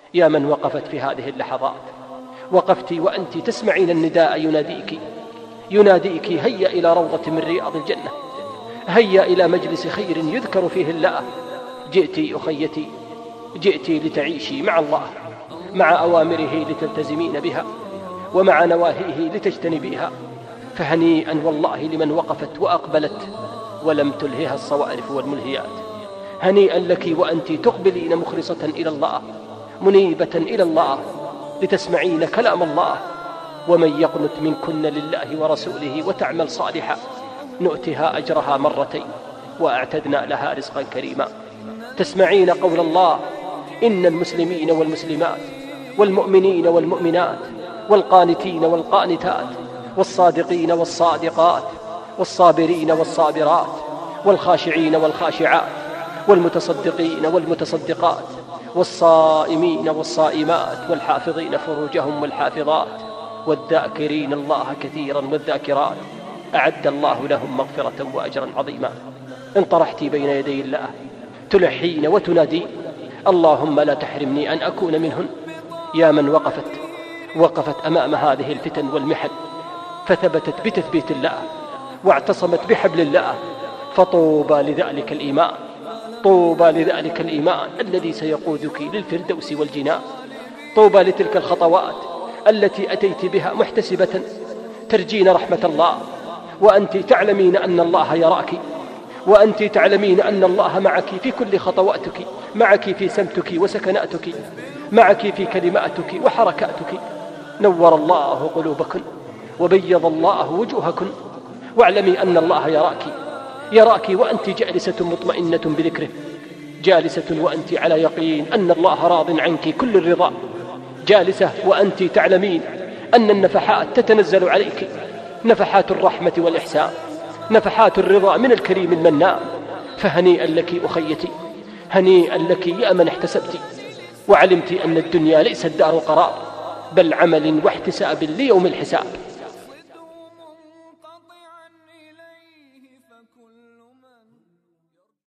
يا من وقفت في هذه اللحظات، وقفت وأنت تسمعين النداء يناديك هيا إلى روضة من رياض الجنة، هيا إلى مجلس خير يذكر فيه الله. جئت أخيتي، جئت لتعيشي مع الله، مع أوامره لتلتزمين بها، ومع نواهيه لتجتنبيها. فهنيئا والله لمن وقفت وأقبلت ولم تلهها الصوارف والملهيات. هنيئا لك وأنت تقبلين مخلصة إلى الله، منيبة إلى الله، لتسمعين كلام الله. ومن يقنت منكن لله ورسوله وتعمل صالحا نؤتها أجرها مرتين وأعتدنا لها رزقا كريما. تسمعين قول الله: إن المسلمين والمسلمات والمؤمنين والمؤمنات والقانتين والقانتات والصادقين والصادقات والصابرين والصابرات والخاشعين والخاشعات والمتصدقين والمتصدقات والصائمين والصائمات والحافظين فروجهم والحافظات والذاكرين الله كثيرا والذاكرات أعد الله لهم مغفرة وأجرا عظيما. انطرحت بين يدي الله تلحين وتنادين: اللهم لا تحرمني أن أكون منهن. يا من وقفت أمام هذه الفتن والمحن فثبتت بتثبيت الله واعتصمت بحبل الله، فطوبى لذلك الإيمان، طوبى لذلك الإيمان الذي سيقودك للفردوس والجنان. طوبى لتلك الخطوات التي أتيت بها محتسبة ترجين رحمة الله، وأنت تعلمين أن الله يراك، وأنت تعلمين أن الله معك في كل خطواتك، معك في سمتك وسكناتك، معك في كلماتك وحركاتك. نور الله قلوبكن وبيض الله وجوهكن، واعلمي أن الله يراك وأنت جالسة مطمئنة بذكره، جالسة وأنت على يقين أن الله راض عنك كل الرضا، جالسة وأنت تعلمين أن النفحات تتنزل عليك، نفحات الرحمة والإحسان، نفحات الرضا من الكريم المنان. فهنيئا لك أخيتي، هنيئا لك يا من احتسبت وعلمت أن الدنيا ليست دار قرار، بل عمل واحتساب ليوم الحساب.